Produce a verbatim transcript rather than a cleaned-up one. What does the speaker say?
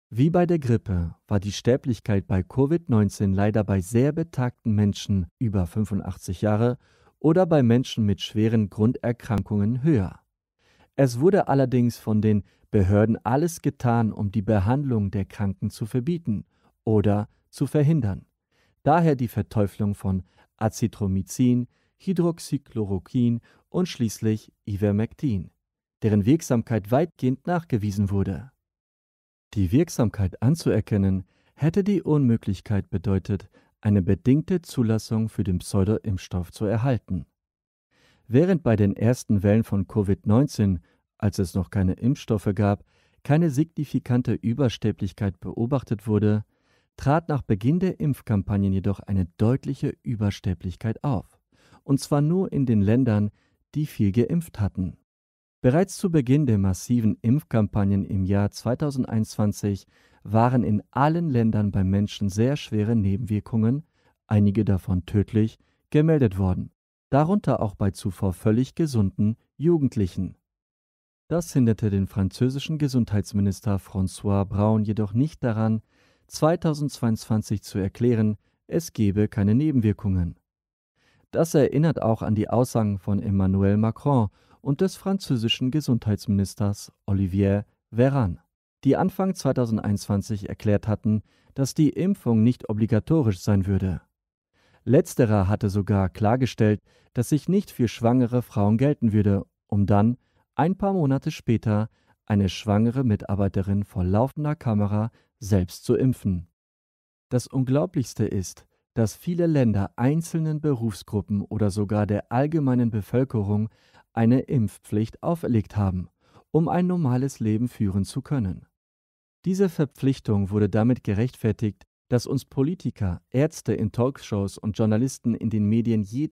Wie bei der Grippe war die Sterblichkeit bei Covid neunzehn leider bei sehr betagten Menschen über fünfundachtzig Jahre oder bei Menschen mit schweren Grunderkrankungen höher. Es wurde allerdings von den Behörden alles getan, um die Behandlung der Kranken zu verbieten oder zu verhindern. Daher die Verteuflung von Azithromycin, Hydroxychloroquin und schließlich Ivermectin, deren Wirksamkeit weitgehend nachgewiesen wurde. Die Wirksamkeit anzuerkennen, hätte die Unmöglichkeit bedeutet, eine bedingte Zulassung für den Pseudo-Impfstoff zu erhalten. Während bei den ersten Wellen von Covid neunzehn, als es noch keine Impfstoffe gab, keine signifikante Übersterblichkeit beobachtet wurde, trat nach Beginn der Impfkampagnen jedoch eine deutliche Übersterblichkeit auf. Und zwar nur in den Ländern, die viel geimpft hatten. Bereits zu Beginn der massiven Impfkampagnen im Jahr zweitausendeinundzwanzig waren in allen Ländern bei Menschen sehr schwere Nebenwirkungen, einige davon tödlich, gemeldet worden, darunter auch bei zuvor völlig gesunden Jugendlichen. Das hinderte den französischen Gesundheitsminister François Braun jedoch nicht daran, zweitausendzweiundzwanzig zu erklären, es gebe keine Nebenwirkungen. Das erinnert auch an die Aussagen von Emmanuel Macron und des französischen Gesundheitsministers Olivier Véran, die Anfang zweitausendeinundzwanzig erklärt hatten, dass die Impfung nicht obligatorisch sein würde. Letzterer hatte sogar klargestellt, dass sich nicht für schwangere Frauen gelten würde, um dann, ein paar Monate später, eine schwangere Mitarbeiterin vor laufender Kamera selbst zu impfen. Das Unglaublichste ist, dass viele Länder einzelnen Berufsgruppen oder sogar der allgemeinen Bevölkerung eine Impfpflicht auferlegt haben, um ein normales Leben führen zu können. Diese Verpflichtung wurde damit gerechtfertigt, dass uns Politiker, Ärzte in Talkshows und Journalisten in den Medien je